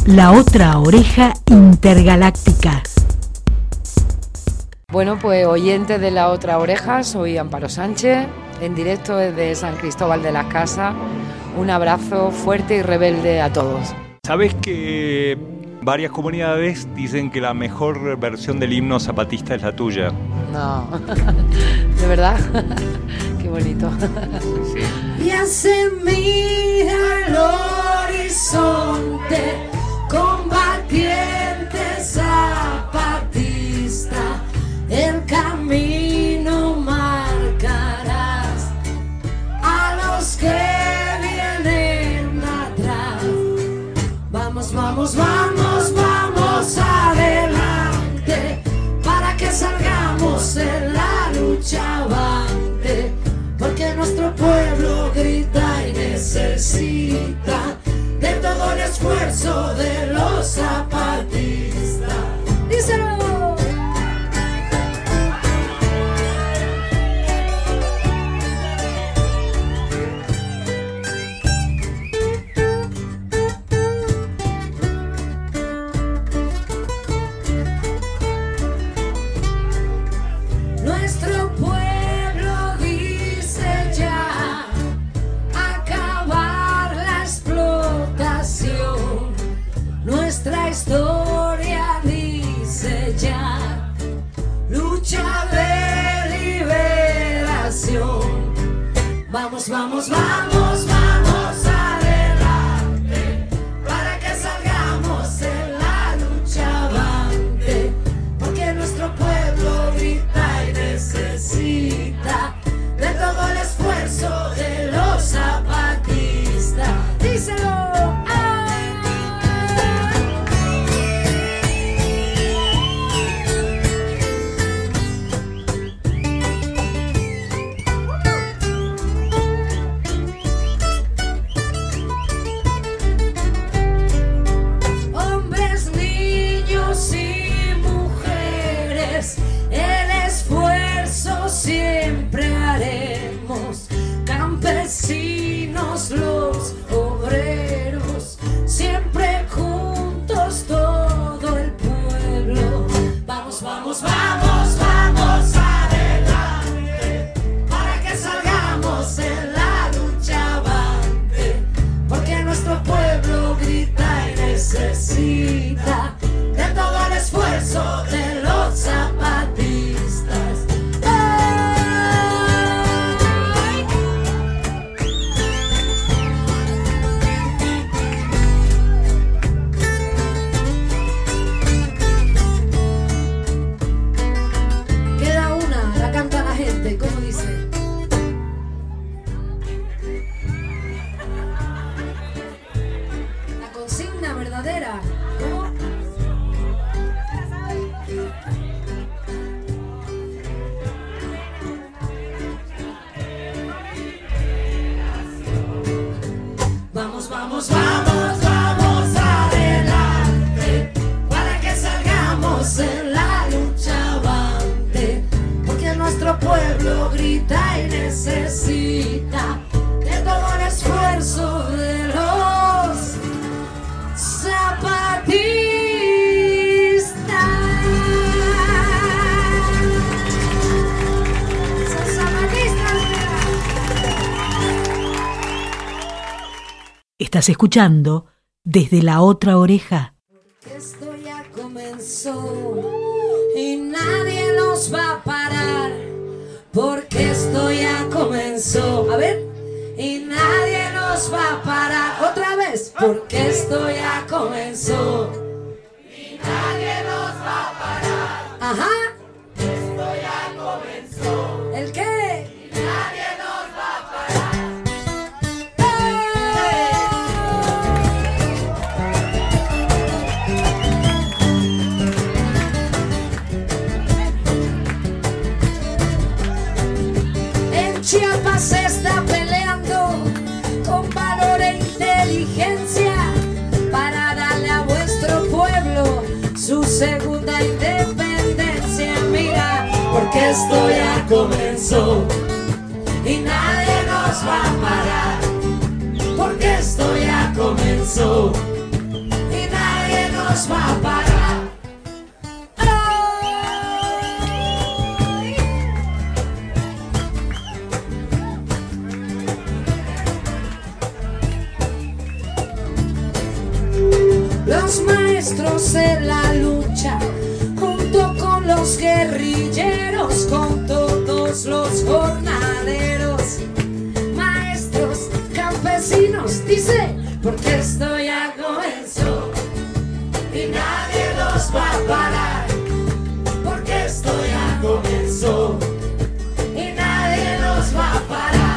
La otra oreja intergaláctica. Bueno, pues oyentes de La Otra Oreja, soy Amparo Sánchez, en directo desde San Cristóbal de las Casas. Un abrazo fuerte y rebelde a todos. ¿Sabes que varias comunidades dicen que la mejor versión del himno zapatista es la tuya? No, ¿de verdad? Qué bonito. Sí. Ya se mira el horizonte, combatiente zapatista, el camino marcarás a los que vienen atrás. Vamos, vamos, vamos, vamos adelante, para que salgamos en la lucha avante, porque nuestro pueblo grita y necesita de todo el esfuerzo de los zapatistas. ¡Díselo! Nuestro pueblo dice ya acabar la explotación. Nuestra historia dice ya lucha de liberación. Vamos, vamos, vamos, vamos adelante, para que salgamos en la lucha avante, porque nuestro pueblo grita y necesita de todo el esfuerzo de los zapatistas. ¡Díselo! Hombres, niños y mujeres, el esfuerzo siempre haremos. Campesinos, los obreros, siempre juntos todo el pueblo. Vamos, vamos, vamos, vamos adelante, para que salgamos en la lucha avante, porque nuestro pueblo grita y necesita de todo el esfuerzo de los zapatistas. ¡Ay! Queda una, la canta la gente, ¿cómo dice? La consigna verdadera. ¿Cómo? Vamos, vamos, vamos, vamos adelante, para que salgamos en la lucha avante, porque nuestro pueblo grita y necesita de todo el esfuerzo de los zapatistas. Son zapatistas, mira. Estás escuchando Desde la Otra Oreja. Esto ya comenzó y nadie nos va a parar, porque esto ya comenzó. A ver, y nadie nos va a parar. Otra vez, porque esto ya comenzó y nadie nos va a parar. Ajá. Esto ya comenzó. ¿El qué? Y nadie nos va a parar. En Chiapas se está peleando con valor e inteligencia para darle a vuestro pueblo su segunda independencia. Mira, porque esto ya comenzó y nadie nos va a parar, porque esto ya comenzó y nadie nos va a parar. Los maestros en la lucha, junto con los guerrilleros, con todos los jornaleros, maestros, campesinos, dice, porque esto ya comenzó y nadie nos va a parar, porque esto ya comenzó y nadie nos va a parar.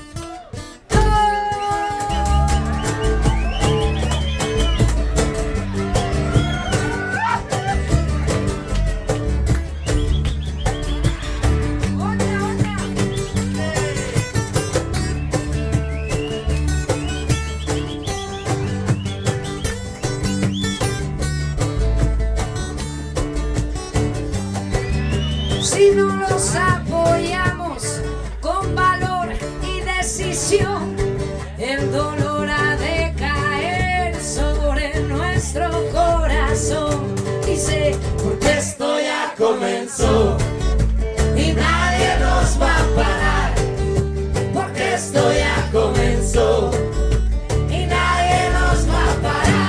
Si no los apoyamos con valor y decisión, el dolor ha de caer sobre nuestro corazón. Dice, porque esto ya comenzó y nadie nos va a parar, porque esto ya comenzó y nadie nos va a parar.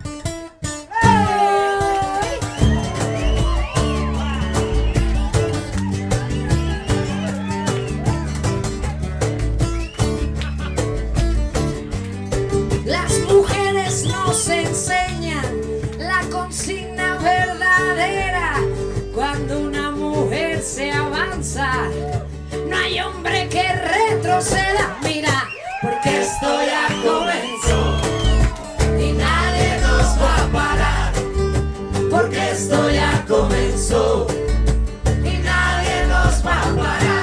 Las mujeres nos enseñan la consigna verdadera. Cuando una mujer se avanza, no hay hombre que retroceda. Mira, porque esto ya comenzó y nadie nos va a parar, porque esto ya comenzó y nadie nos va a parar.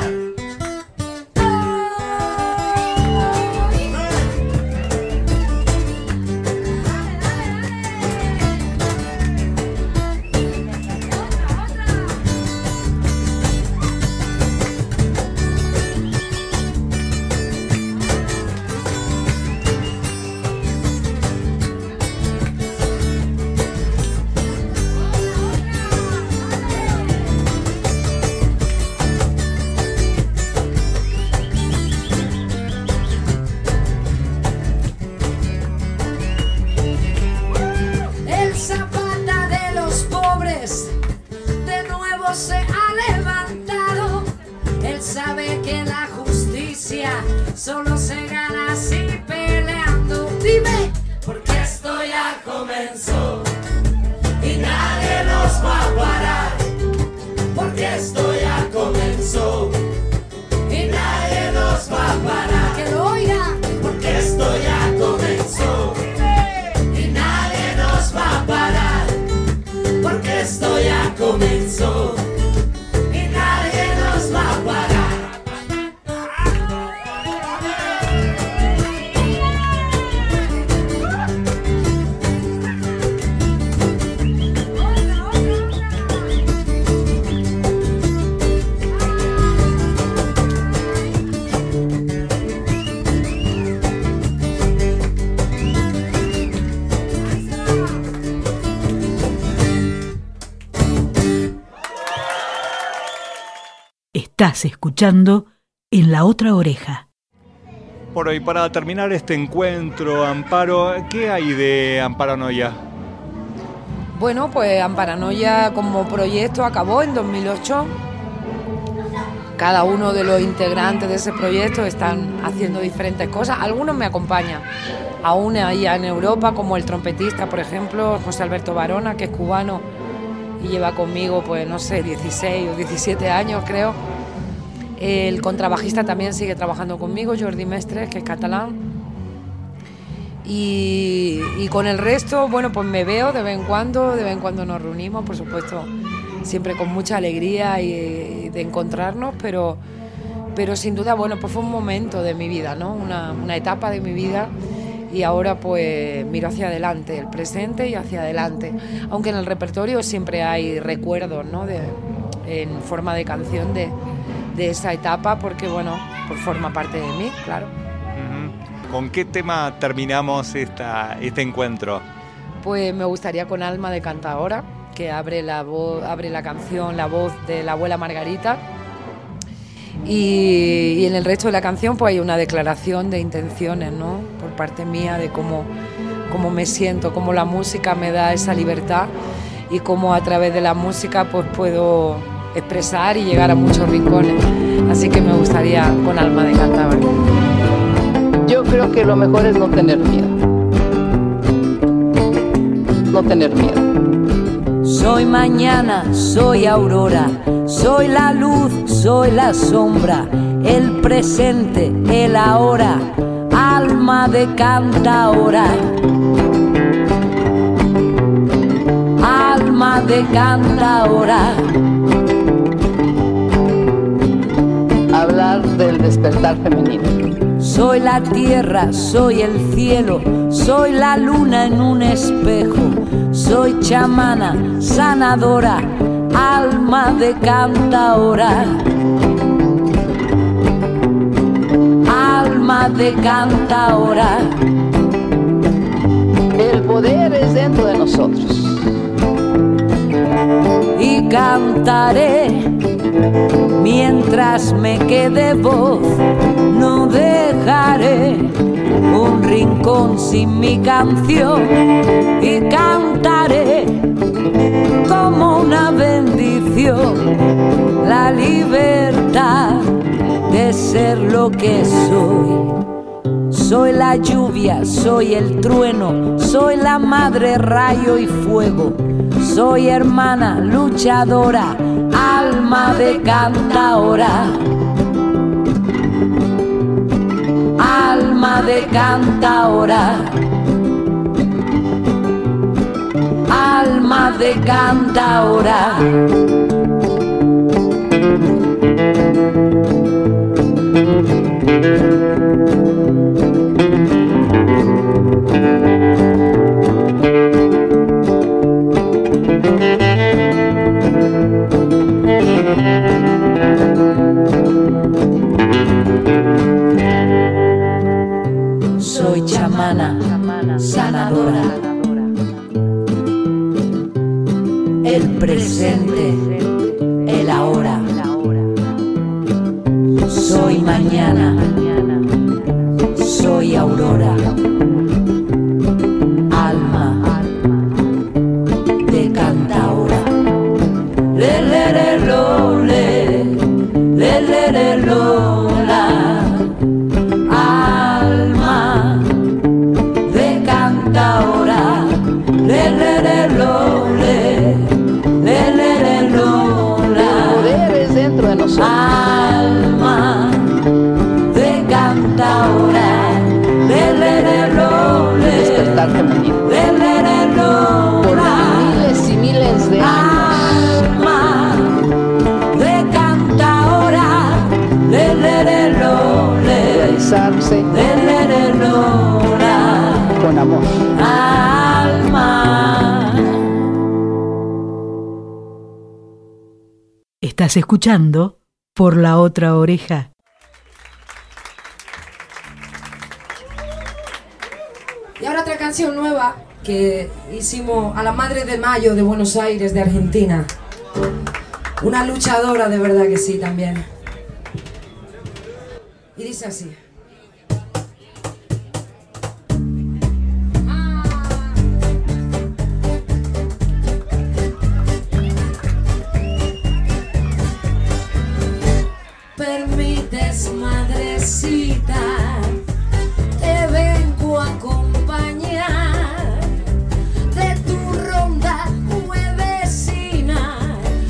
Se ha levantado, él sabe que la justicia solo se gana así peleando. Dime, porque esto ya comenzó y nadie nos va a parar, porque esto ya comenzó y nadie nos va a parar. Que lo oiga, porque esto ya comenzó y nadie nos va a parar, porque esto ya comenzó y nadie nos va a parar. Estás escuchando En la Otra Oreja. Por hoy, para terminar este encuentro, Amparo, ¿qué hay de Amparanoia? Bueno, pues Amparanoia como proyecto acabó en 2008. Cada uno de los integrantes de ese proyecto están haciendo diferentes cosas. Algunos me acompañan, aún allá en Europa, como el trompetista, por ejemplo, José Alberto Barona, que es cubano y lleva conmigo, pues no sé, 16 o 17 años creo. El contrabajista también sigue trabajando conmigo, Jordi Mestres, que es catalán. Y con el resto, bueno, pues me veo de vez en cuando nos reunimos, por supuesto, siempre con mucha alegría y de encontrarnos, pero sin duda, bueno, pues fue un momento de mi vida, ¿no? Una etapa de mi vida, y ahora pues miro hacia adelante, el presente y hacia adelante, aunque en el repertorio siempre hay recuerdos, ¿no? En forma de canción de esa etapa, porque bueno, pues forma parte de mí, claro. ¿Con qué tema terminamos este encuentro? pues me gustaría con Alma de Cantaora, que abre la canción, la voz de la abuela Margarita. Y en el resto de la canción pues hay una declaración de intenciones, ¿no? Por parte mía de cómo me siento, cómo la música me da esa libertad y cómo a través de la música pues puedo expresar y llegar a muchos rincones. Así que me gustaría con Alma de Cantaora. Yo creo que lo mejor es no tener miedo. No tener miedo. Soy mañana, soy aurora, soy la luz, soy la sombra, el presente, el ahora, alma de cantaora. Alma de cantaora. Hablar del despertar femenino. Soy la tierra, soy el cielo, soy la luna en un espejo, soy chamana, sanadora, alma de cantaora. Alma de cantaora. El poder es dentro de nosotros. Y cantaré mientras me quede voz, no dejaré un rincón sin mi canción. Y cantaré como una bendición la libertad de ser lo que soy. Soy la lluvia, soy el trueno, soy la madre rayo y fuego, soy hermana luchadora, alma de cantaora. Alma de cantaora. Alma de cantaora. Soy chamana, sanadora. El presente, el ahora. Soy mañana, soy aurora. Alma de cantaora. Le le le lo le, le le le lo la. Alma de cantaora. Le le le lo le, le le le lo la. El poder es dentro de nosotros. Alma de cantaora. Le le le lo le. Despertar femenino. Le le le lo Por la. miles y miles de años. Alma de cantaora. Le le le lo le. Realizarse Le le le lo la. con amor. Alma. Estás escuchando Por la Otra Oreja. Y ahora otra canción nueva que hicimos a la Madre de Mayo de Buenos Aires, de Argentina. Una luchadora de verdad que sí también. Y dice así. Permites, madrecita, te vengo a acompañar de tu ronda juevesina,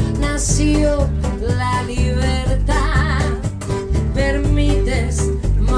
nació la libertad. Permites,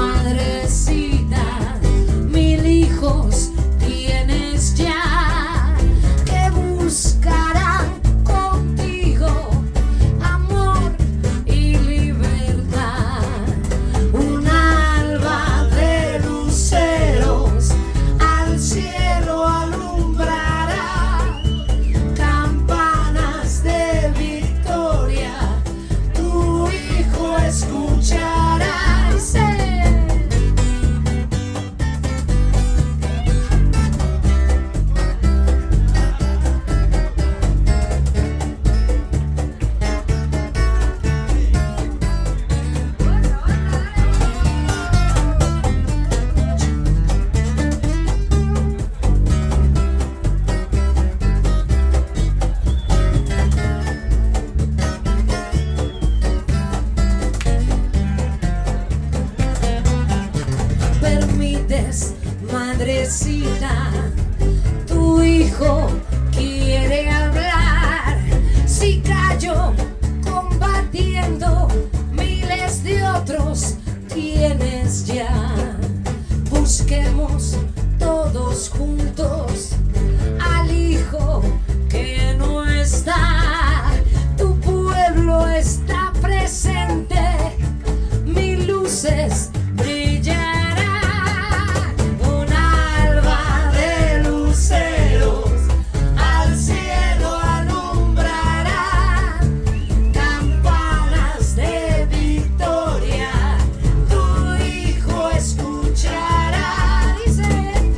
madrecita, tu hijo quiere hablar. Si callo combatiendo, miles de otros tienes ya. Busquemos todos juntos al hijo que no está. Tu pueblo está presente, mil luces brillarán. Un alba de luceros al cielo alumbrará. Campanas de victoria tu hijo escuchará. Dice.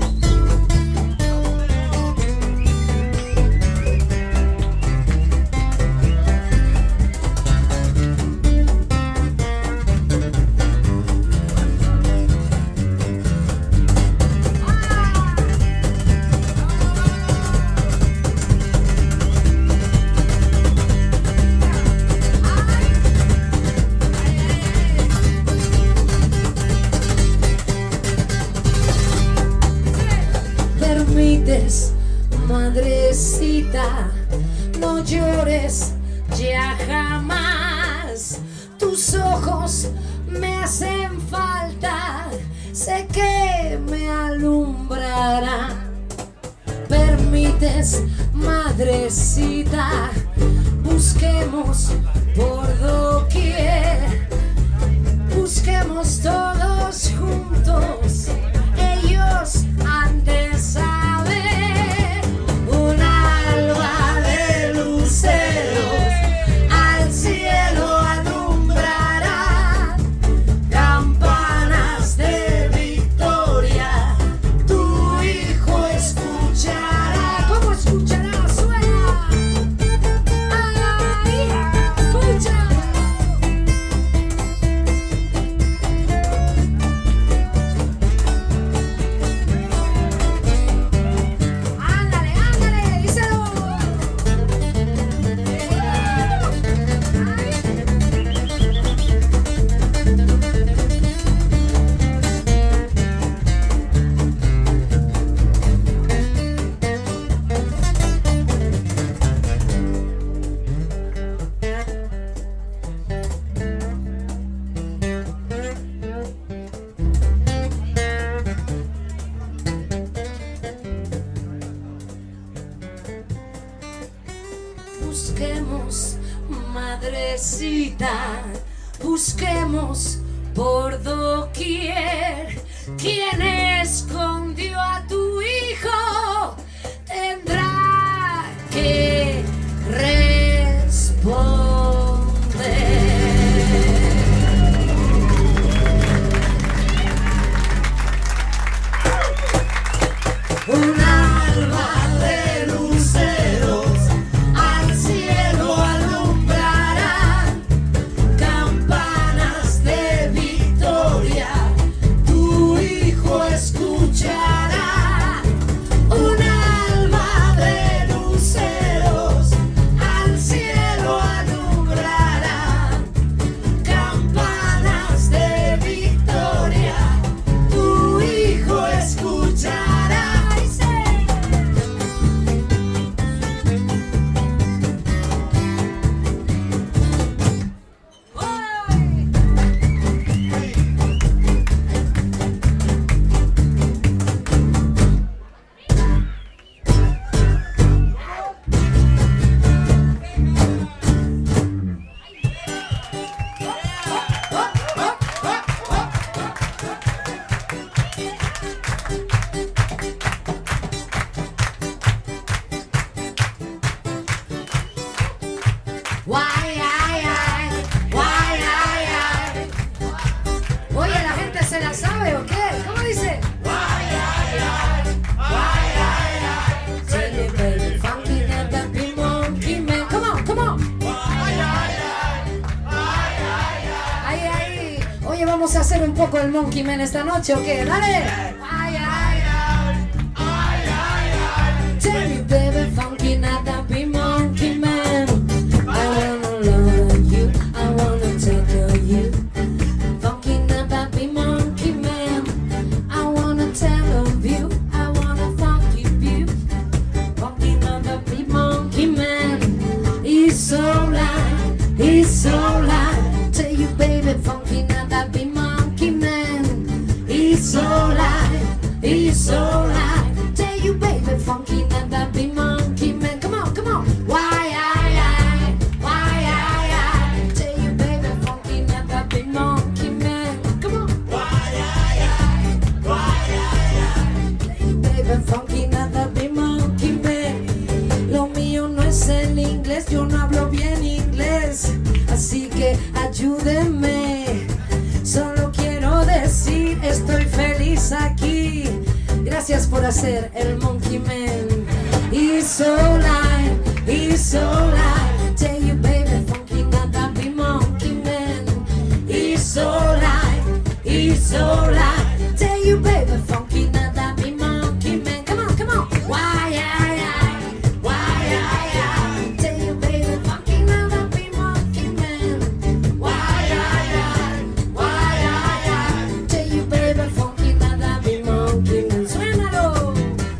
Permites, madrecita, no llores ya jamás. Tus ojos me hacen falta, sé que me alumbrarán. Permites, madrecita, busquemos por doquier, busquemos todos juntos. Ellos han de saber. Un alba de luceros al cielo alumbrará. Campanas de victoria tu hijo escuchará. ¿Cómo escuchará? Suena. ¡Ay! ¡Escucha! Ándale, ándale, díselo. Busquemos, madrecita, busquemos por doquier. Quien escondió a tu hijo tendrá que responder. Un alba de luceros al cielo alumbrarán. Campanas de victoria tu hijo escuchará. Un alba de luceros al cielo alumbrarán. Campanas de victoria tu hijo escuchará. Oye, ¿la gente se la sabe o qué? ¿Cómo dice? Tell me, baby, funky that that be monkey man. Come on, come on. Ay. Oye, vamos a hacer un poco el monkey man esta noche o qué? Dale. Tell me, baby, funky that that be monkey man. I wanna love you, I wanna tackle you. Funky that that be monkey man. I wanna tell of you. I wanna funky you. Walking on the big monkey man. He's so light, he's so light. Tell you baby, funky on the big monkey man. He's so light, he's so light. Tell you baby, funky on the big monkey man. Come on, come on. Why I, tell you baby, funky on the big monkey man. Come on. Baby, funky nada de monkey man. Lo mío no es el inglés, yo no hablo bien inglés, así que ayúdenme. Solo quiero decir, estoy feliz aquí. Gracias por hacer el monkey man. He's so light, he's so light. Tell you baby, funky nada de monkey man. He's so light, he's so light. Tell you baby, funky nada de monkey man. Come on, come on. Why I tell you baby, funky nada de monkey man. Why I tell you baby, funky nada de monkey man. Suénalo.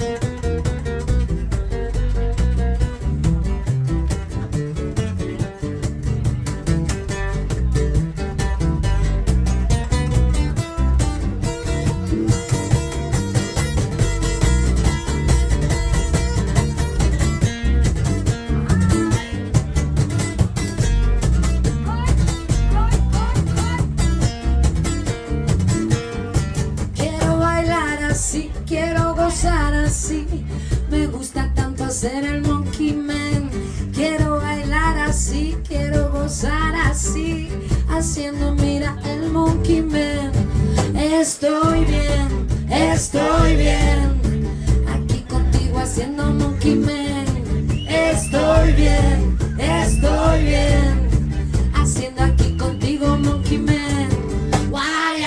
Quiero bailar así, quiero gozar así. Me gusta tanto hacer el monkey man. Quiero bailar así, quiero gozar así. Haciendo mira el monkey man. Estoy bien, estoy bien. Aquí contigo haciendo monkey man. Estoy bien, estoy bien. Haciendo aquí contigo monkey man. Why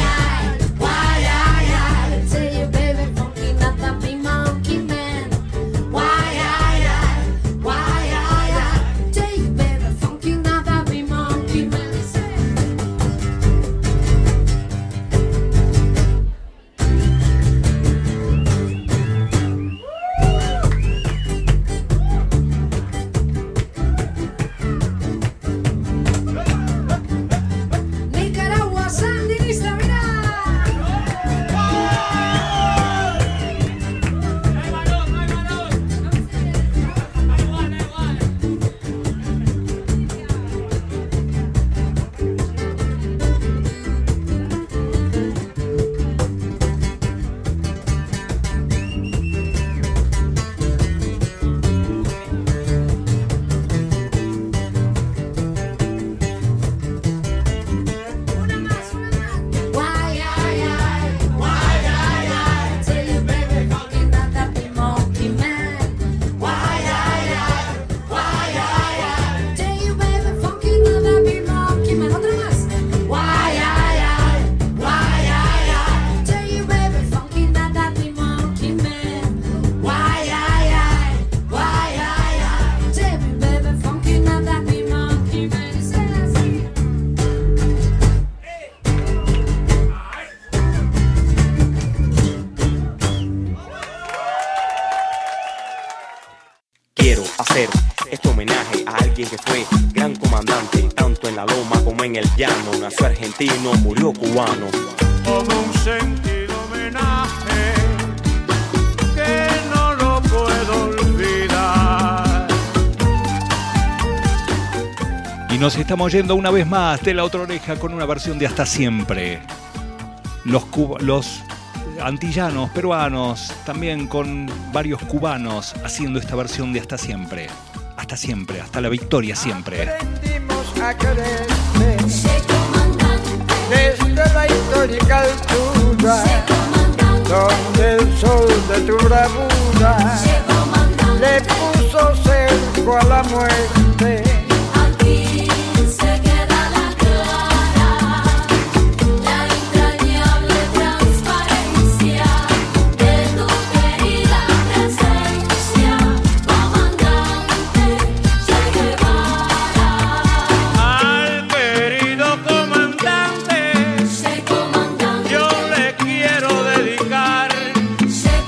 I tell you baby, funky nada be monkey man. Why I tell you baby, funky nada be monkey man. Nicaragua, sandinista, mira. Una más, una más. Why I tell you baby, funky nada be monkey man. Why I tell you baby, funky nada be monkey man. Otra más. Why I tell you baby, funky nada be monkey man. Why I tell you baby, funky nada be monkey man. Dice así. Quiero hacer este homenaje a alguien que fue gran comandante, tanto en la loma como en el llano. Nació argentino, murió cubano. Como un sentido homenaje que no lo puedo olvidar. Y nos estamos yendo una vez más de la otra oreja con una versión de Hasta Siempre. Los antillanos, peruanos, también con varios cubanos haciendo esta versión de Hasta Siempre. Hasta siempre, hasta la victoria siempre. Aprendimos a quererte desde la histórica altura, donde el sol de tu bravura le puso cerco a la muerte. Aquí se queda la clara, la entrañable transparencia de tu querida presencia, comandante Che Guevara. Al querido comandante, Che comandante, yo le quiero dedicar Che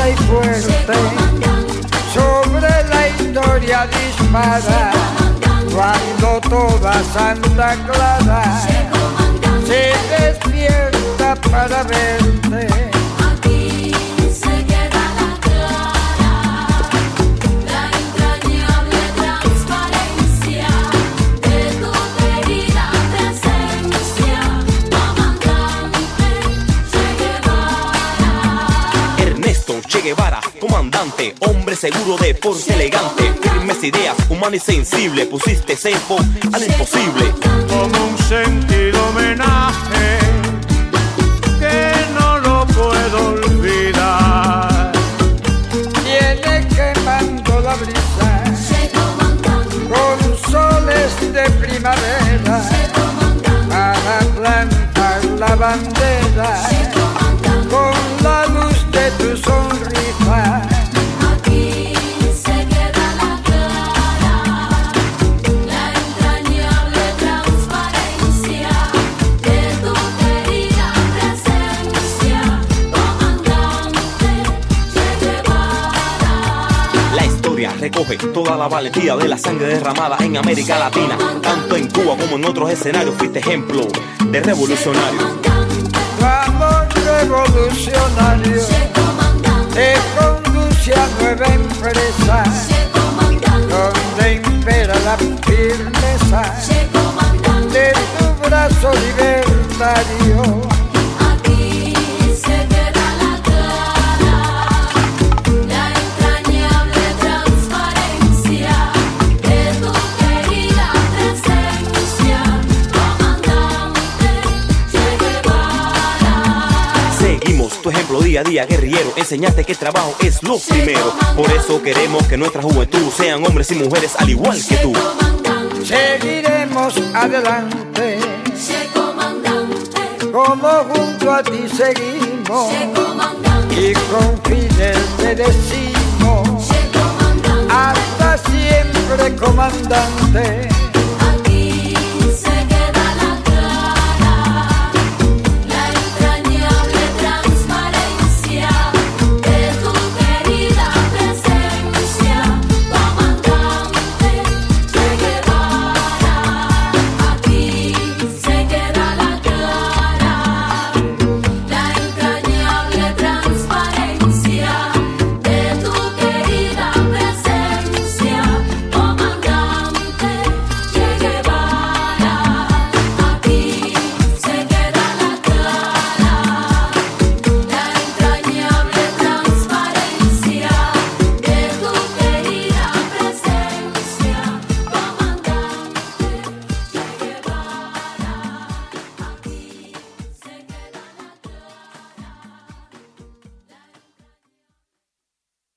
y fuerte, sobre la historia dispara, cuando toda Santa Clara se despierta para verte. Aquí se queda la clara, la entrañable transparencia de tu querida presencia, comandante Che Guevara. Ernesto Che Guevara, comandante, hombre seguro de porte elegante, firmes ideas, humano y sensible, pusiste cepo al imposible. Como un sentido homenaje que no lo puedo olvidar. Viene quemando la brisa con soles de primavera para plantar la bandera con la luz de tu sonrisa. Aquí se queda la clara, la entrañable transparencia de tu querida presencia, comandante Che Guevara. La historia recoge toda la valentía de la sangre derramada en América Latina, tanto en Cuba como en otros escenarios. Fuiste ejemplo de revolucionario. Tu amor revolucionario te conduce a nueva empresa, donde impera la firmeza de tu brazo libertario. Aquí se queda la clara, la entrañable transparencia de tu querida presencia, comandante Che Guevara. Seguimos tu ejemplo día a día, guerrillero. Enseñaste que el trabajo es lo primero. Por eso queremos que nuestra juventud sean hombres y mujeres al igual que tú. Seguiremos adelante, Che comandante, como junto a ti seguimos, Che comandante, y con Fidel te decimos, Che comandante. hasta siempre, comandante.